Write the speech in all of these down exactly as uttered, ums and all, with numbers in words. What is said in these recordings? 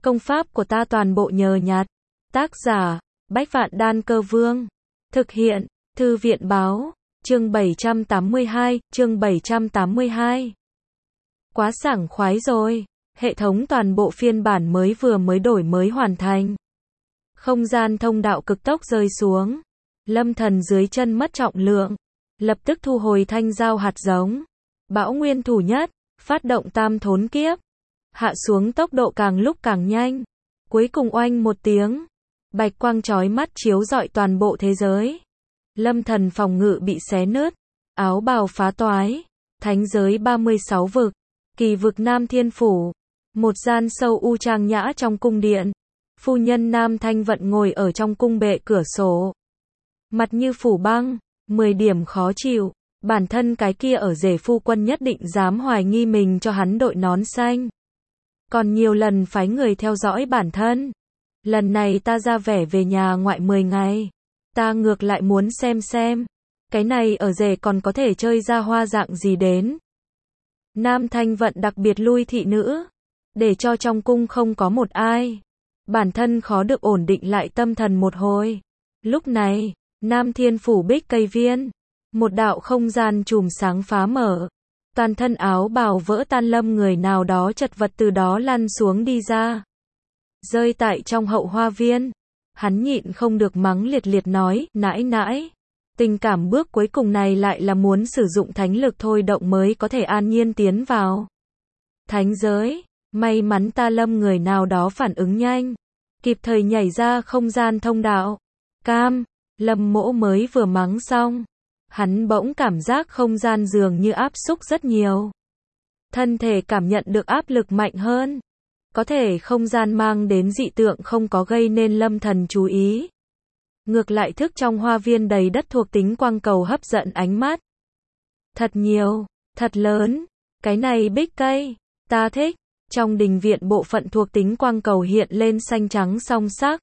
Công pháp của ta toàn bộ nhờ nhặt. Tác giả, Bách Vạn Đan Cơ Vương. Thực hiện, Thư viện Báo. Chương bảy trăm tám mươi hai, chương bảy trăm tám mươi hai. Quá sảng khoái rồi. Hệ thống toàn bộ phiên bản mới vừa mới đổi mới hoàn thành. Không gian thông đạo cực tốc rơi xuống. Lâm Thần dưới chân mất trọng lượng. Lập tức thu hồi thanh dao hạt giống. Bão nguyên thủ nhất. Phát động tam thốn kiếp. Hạ xuống tốc độ càng lúc càng nhanh. Cuối cùng oanh một tiếng. Bạch quang chói mắt chiếu rọi toàn bộ thế giới. Lâm Thần phòng ngự bị xé nứt. Áo bào phá toái. Thánh giới ba mươi sáu vực. Kỳ vực Nam Thiên Phủ. Một gian sâu u trang nhã trong cung điện. Phu nhân Nam Thanh Vận ngồi ở trong cung bệ cửa sổ. Mặt như phủ băng. mười điểm khó chịu. Bản thân cái kia ở rể phu quân nhất định dám hoài nghi mình cho hắn đội nón xanh. Còn nhiều lần phái người theo dõi bản thân. Lần này ta ra vẻ về nhà ngoại mười ngày. Ta ngược lại muốn xem xem. Cái này ở rể còn có thể chơi ra hoa dạng gì đến. Nam Thanh Vận đặc biệt lui thị nữ. Để cho trong cung không có một ai. Bản thân khó được ổn định lại tâm thần một hồi. Lúc này, Nam Thiên Phủ bích cây viên. Một đạo không gian chùm sáng phá mở. Toàn thân áo bào vỡ tan lâm người nào đó chật vật từ đó lăn xuống đi ra. Rơi tại trong hậu hoa viên. Hắn nhịn không được mắng liệt liệt nói, nãi nãi. Tình cảm bước cuối cùng này lại là muốn sử dụng thánh lực thôi động mới có thể an nhiên tiến vào. Thánh giới, may mắn ta lâm người nào đó phản ứng nhanh. Kịp thời nhảy ra không gian thông đạo. Cam, Lâm Mỗ mới vừa mắng xong. Hắn bỗng cảm giác không gian dường như áp xúc rất nhiều. Thân thể cảm nhận được áp lực mạnh hơn. Có thể không gian mang đến dị tượng không có gây nên Lâm Thần chú ý. Ngược lại thức trong hoa viên đầy đất thuộc tính quang cầu hấp dẫn ánh mắt. Thật nhiều, thật lớn, cái này bích cây, ta thích. Trong đình viện bộ phận thuộc tính quang cầu hiện lên xanh trắng song sắc.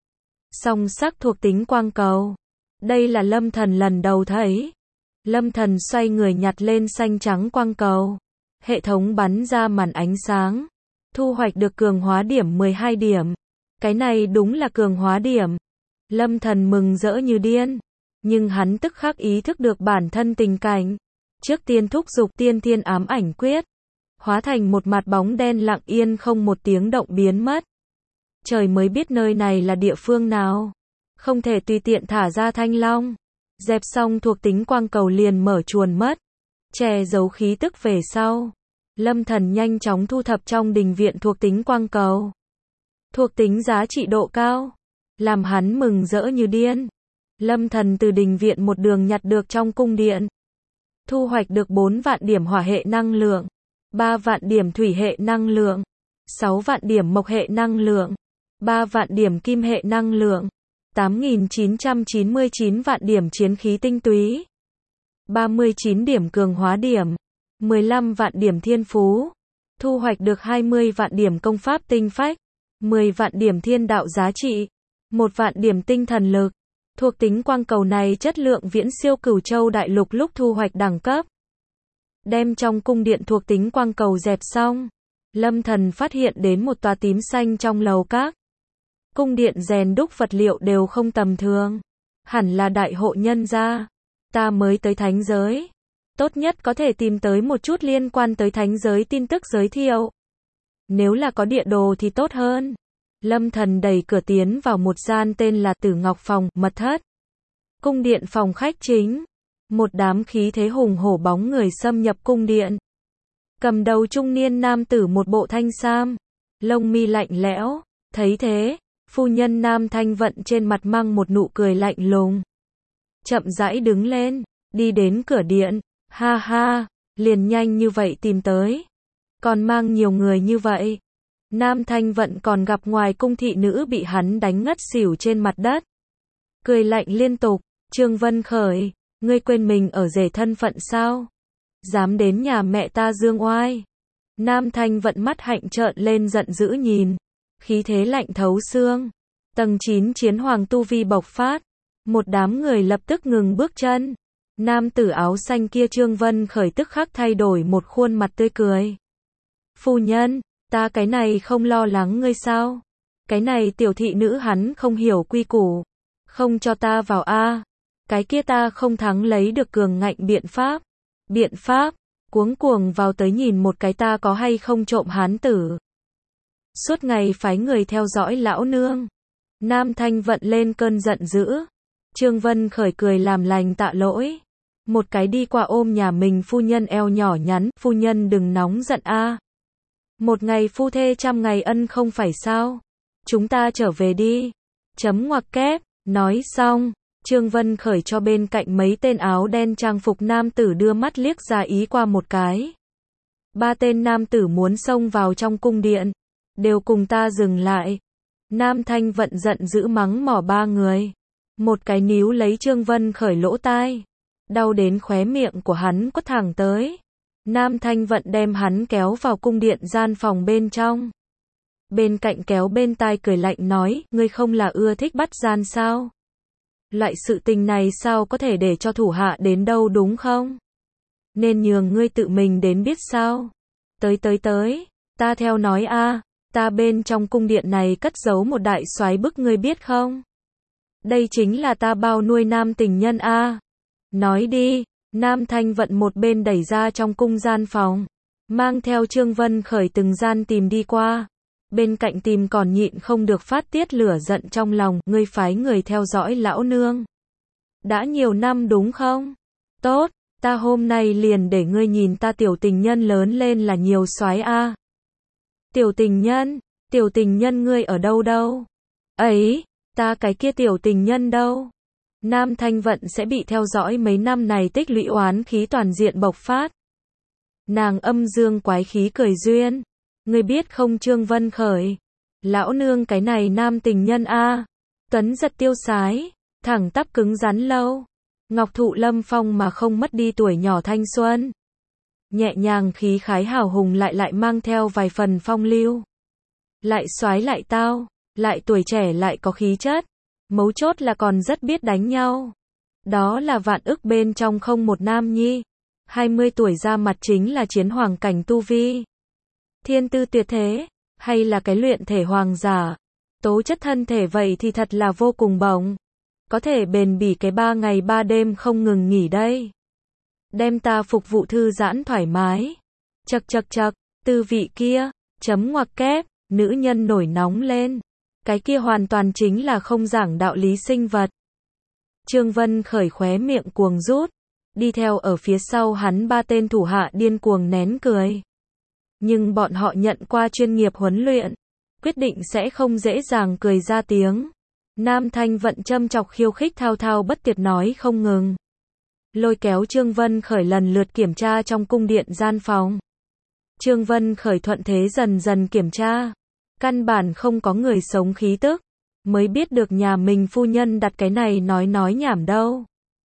Song sắc thuộc tính quang cầu. Đây là Lâm Thần lần đầu thấy. Lâm Thần xoay người nhặt lên xanh trắng quang cầu. Hệ thống bắn ra màn ánh sáng. Thu hoạch được cường hóa điểm mười hai điểm. Cái này đúng là cường hóa điểm. Lâm Thần mừng rỡ như điên. Nhưng hắn tức khắc ý thức được bản thân tình cảnh. Trước tiên thúc giục tiên thiên ám ảnh quyết. Hóa thành một mặt bóng đen lặng yên không một tiếng động biến mất. Trời mới biết nơi này là địa phương nào. Không thể tùy tiện thả ra thanh long. Dẹp xong thuộc tính quang cầu liền mở chuồn mất. Che giấu khí tức về sau. Lâm Thần nhanh chóng thu thập trong đình viện thuộc tính quang cầu. Thuộc tính giá trị độ cao. Làm hắn mừng rỡ như điên. Lâm Thần từ đình viện một đường nhặt được trong cung điện. Thu hoạch được bốn vạn điểm hỏa hệ năng lượng. ba vạn điểm thủy hệ năng lượng. sáu vạn điểm mộc hệ năng lượng. ba vạn điểm kim hệ năng lượng. tám nghìn chín trăm chín mươi chín vạn điểm chiến khí tinh túy. ba mươi chín điểm cường hóa điểm. mười lăm vạn điểm thiên phú. Thu hoạch được hai mươi vạn điểm công pháp tinh phách. mười vạn điểm thiên đạo giá trị. một vạn điểm tinh thần lực. Thuộc tính quang cầu này chất lượng viễn siêu Cửu Châu đại lục lúc thu hoạch đẳng cấp. Đem trong cung điện thuộc tính quang cầu dẹp xong. Lâm Thần phát hiện đến một tòa tím xanh trong lầu các. Cung điện rèn đúc vật liệu đều không tầm thường. Hẳn là đại hộ nhân gia. Ta mới tới thánh giới. Tốt nhất có thể tìm tới một chút liên quan tới thánh giới tin tức giới thiệu. Nếu là có địa đồ thì tốt hơn. Lâm Thần đẩy cửa tiến vào một gian tên là Tử Ngọc Phòng, mật thất. Cung điện phòng khách chính. Một đám khí thế hùng hổ bóng người xâm nhập cung điện. Cầm đầu trung niên nam tử một bộ thanh sam. Lông mi lạnh lẽo. Thấy thế, phu nhân Nam Thanh Vận trên mặt mang một nụ cười lạnh lùng. Chậm rãi đứng lên, đi đến cửa điện. Ha ha, liền nhanh như vậy tìm tới. Còn mang nhiều người như vậy. Nam Thanh Vận còn gặp ngoài cung thị nữ bị hắn đánh ngất xỉu trên mặt đất. Cười lạnh liên tục. Trương Vân Khởi, ngươi quên mình ở rể thân phận sao? Dám đến nhà mẹ ta dương oai. Nam Thanh Vận mắt hạnh trợn lên giận dữ nhìn. Khí thế lạnh thấu xương. Tầng chín chiến hoàng tu vi bộc phát. Một đám người lập tức ngừng bước chân. Nam tử áo xanh kia Trương Vân Khởi tức khắc thay đổi một khuôn mặt tươi cười. Phu nhân, Ta cái này không lo lắng ngươi sao? Cái này tiểu thị nữ hắn không hiểu quy củ. Không cho ta vào a. Cái kia ta không thắng lấy được cường ngạnh biện pháp. Biện pháp, cuống cuồng vào tới nhìn một cái ta có hay không trộm hán tử. Suốt ngày phái người theo dõi lão nương. Nam Thanh Vận lên cơn giận dữ. Trương Vân Khởi cười làm lành tạ lỗi. Một cái đi qua ôm nhà mình phu nhân eo nhỏ nhắn, phu nhân đừng nóng giận a. Một ngày phu thê trăm ngày ân không phải sao? Chúng ta trở về đi. Chấm ngoặc kép, nói xong, Trương Vân Khởi cho bên cạnh mấy tên áo đen trang phục nam tử đưa mắt liếc ra ý qua một cái. Ba tên nam tử muốn xông vào trong cung điện. Đều cùng ta dừng lại. Nam Thanh Vận giận dữ mắng mỏ ba người. Một cái níu lấy Trương Vân Khởi lỗ tai. Đau đến khóe miệng của hắn quất thẳng tới. Nam Thanh Vận đem hắn kéo vào cung điện gian phòng bên trong. Bên cạnh kéo bên tai cười lạnh nói, ngươi không là ưa thích bắt gian sao? Loại sự tình này sao có thể để cho thủ hạ đến đâu đúng không? Nên nhường ngươi tự mình đến biết sao? Tới tới tới, ta theo nói a, ta bên trong cung điện này cất giấu một đại soái bức ngươi biết không? Đây chính là ta bao nuôi nam tình nhân a. Nói đi. Nam Thanh Vận một bên đẩy ra trong cung gian phòng, mang theo Trương Vân Khởi từng gian tìm đi qua. Bên cạnh tìm còn nhịn không được phát tiết lửa giận trong lòng, ngươi phái người theo dõi lão nương. Đã nhiều năm đúng không? Tốt, ta hôm nay liền để ngươi nhìn ta tiểu tình nhân lớn lên là nhiều soái a. Tiểu tình nhân, tiểu tình nhân ngươi ở đâu đâu? Ấy, ta cái kia tiểu tình nhân đâu? Nam Thanh Vận sẽ bị theo dõi mấy năm này tích lũy oán khí toàn diện bộc phát. Nàng âm dương quái khí cười duyên. Ngươi biết không Trương Vân Khởi? Lão nương cái này nam tình nhân a, tuấn giật tiêu sái, thẳng tắp cứng rắn lâu. Ngọc thụ lâm phong mà không mất đi tuổi nhỏ thanh xuân. Nhẹ nhàng khí khái hào hùng lại lại mang theo vài phần phong lưu. Lại soái lại tao, lại tuổi trẻ lại có khí chất. Mấu chốt là còn rất biết đánh nhau. Đó là vạn ức bên trong không một nam nhi. hai mươi tuổi ra mặt chính là chiến hoàng cảnh tu vi. Thiên tư tuyệt thế, hay là cái luyện thể hoàng giả. Tố chất thân thể vậy thì thật là vô cùng bổng. Có thể bền bỉ cái ba ngày ba đêm không ngừng nghỉ đây. Đem ta phục vụ thư giãn thoải mái. Chật chật chật, tư vị kia, chấm ngoặc kép, nữ nhân nổi nóng lên. Cái kia hoàn toàn chính là không giảng đạo lý sinh vật. Trương Vân Khởi khóe miệng cuồng rút. Đi theo ở phía sau hắn ba tên thủ hạ điên cuồng nén cười. Nhưng bọn họ nhận qua chuyên nghiệp huấn luyện. Quyết định sẽ không dễ dàng cười ra tiếng. Nam Thanh Vận châm chọc khiêu khích thao thao bất tuyệt nói không ngừng. Lôi kéo Trương Vân Khởi lần lượt kiểm tra trong cung điện gian phòng. Trương Vân Khởi thuận thế dần dần kiểm tra. Căn bản không có người sống khí tức. Mới biết được nhà mình phu nhân đặt cái này nói nói nhảm đâu.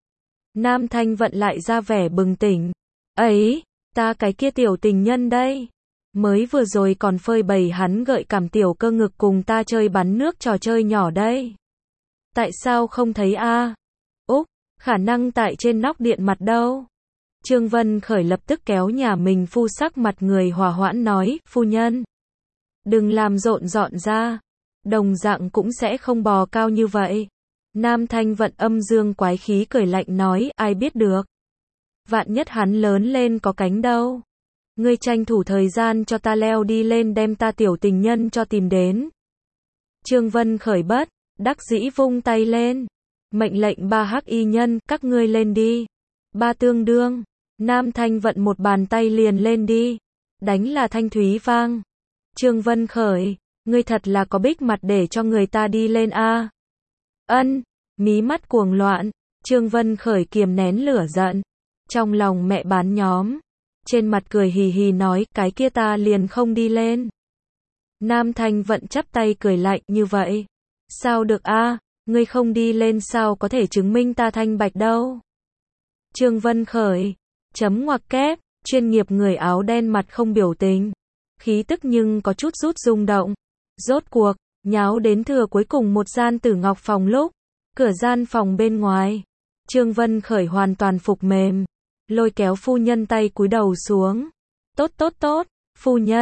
Nam Thanh Vận lại ra vẻ bừng tỉnh. Ấy, ta cái kia tiểu tình nhân đây. Mới vừa rồi còn phơi bày hắn gợi cảm tiểu cơ ngực cùng ta chơi bắn nước trò chơi nhỏ đây. Tại sao không thấy a? Úc, khả năng tại trên nóc điện mặt đâu. Trương Vân Khởi lập tức kéo nhà mình phu sắc mặt người hòa hoãn nói, phu nhân. Đừng làm rộn rọn ra. Đồng dạng cũng sẽ không bò cao như vậy. Nam Thanh Vận âm dương quái khí cười lạnh nói, ai biết được. Vạn nhất hắn lớn lên có cánh đâu. Ngươi tranh thủ thời gian cho ta leo đi lên đem ta tiểu tình nhân cho tìm đến. Trương Vân Khởi bất, đắc dĩ vung tay lên. Mệnh lệnh ba hắc y nhân, các ngươi lên đi. Ba tương đương. Nam Thanh Vận một bàn tay liền lên đi. Đánh là thanh thúy vang. Trương Vân Khởi, ngươi thật là có bích mặt để cho người ta đi lên a. Ân, mí mắt cuồng loạn. Trương Vân Khởi kiềm nén lửa giận. Trong lòng mẹ bán nhóm. Trên mặt cười hì hì nói, cái kia ta liền không đi lên. Nam Thanh Vận chắp tay cười lạnh, như vậy. Sao được a, ngươi không đi lên sao có thể chứng minh ta thanh bạch đâu. Trương Vân Khởi, chấm ngoặc kép, chuyên nghiệp người áo đen mặt không biểu tình. Khí tức nhưng có chút rút rung động. Rốt cuộc, nháo đến thừa cuối cùng một gian tử ngọc phòng lúc. Cửa gian phòng bên ngoài. Trương Vân Khởi hoàn toàn phục mềm. Lôi kéo phu nhân tay cúi đầu xuống. Tốt tốt tốt, phu nhân,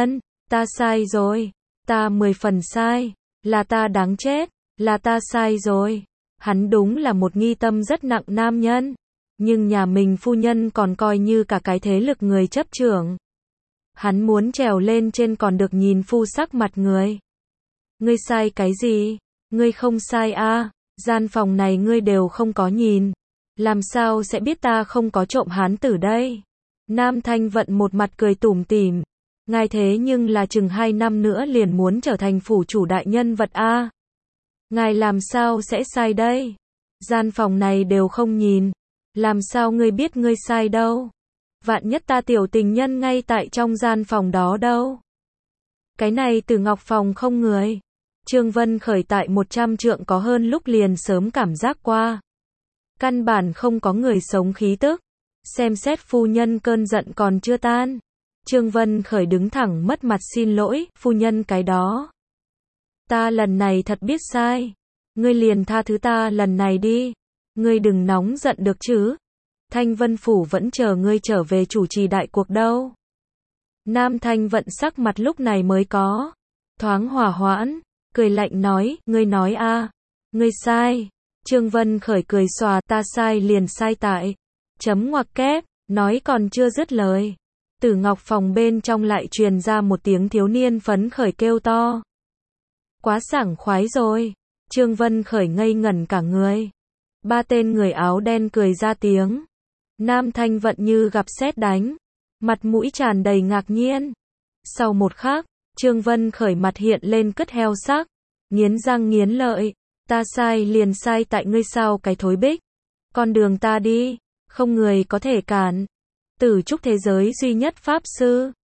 Ta sai rồi. Ta mười phần sai. Là ta đáng chết. Là ta sai rồi. Hắn đúng là một nghi tâm rất nặng nam nhân. Nhưng nhà mình phu nhân còn coi như cả cái thế lực người chấp trưởng. Hắn muốn trèo lên trên còn được nhìn phu sắc mặt người. Ngươi sai cái gì? Ngươi không sai a, gian phòng này ngươi đều không có nhìn. Làm sao sẽ biết ta không có trộm hán tử đây? Nam Thanh Vận một mặt cười tủm tỉm. Ngài thế nhưng là chừng hai năm nữa liền muốn trở thành phủ chủ đại nhân vật a. Ngài làm sao sẽ sai đây? Gian phòng này đều không nhìn. Làm sao ngươi biết ngươi sai đâu? Vạn nhất ta tiểu tình nhân ngay tại trong gian phòng đó đâu? Cái này từ Ngọc phòng không người. Trương Vân Khởi tại một trăm trượng có hơn lúc liền sớm cảm giác qua. Căn bản không có người sống khí tức. Xem xét phu nhân cơn giận còn chưa tan. Trương Vân Khởi đứng thẳng mất mặt xin lỗi, phu nhân cái đó. Ta lần này thật biết sai. Ngươi liền tha thứ ta lần này đi. Ngươi đừng nóng giận được chứ. Thanh Vân Phủ vẫn chờ ngươi trở về chủ trì đại cuộc đâu. Nam Thanh Vận sắc mặt lúc này mới có thoáng hòa hoãn, cười lạnh nói, ngươi nói a, ngươi sai. Trương Vân Khởi cười xòa, ta sai liền sai tại. Chấm ngoặc kép, nói còn chưa dứt lời. Từ Ngọc phòng bên trong lại truyền ra một tiếng thiếu niên phấn khởi kêu to. Quá sảng khoái rồi. Trương Vân Khởi ngây ngẩn cả người. Ba tên người áo đen cười ra tiếng. Nam Thanh Vận như gặp sét đánh. Mặt mũi tràn đầy ngạc nhiên. Sau một khắc, Trương Vân Khởi mặt hiện lên cất heo sắc. Nghiến răng nghiến lợi. Ta sai liền sai tại ngươi sao cái thối bích. Con đường ta đi. Không người có thể cản. Tử trúc thế giới duy nhất pháp sư.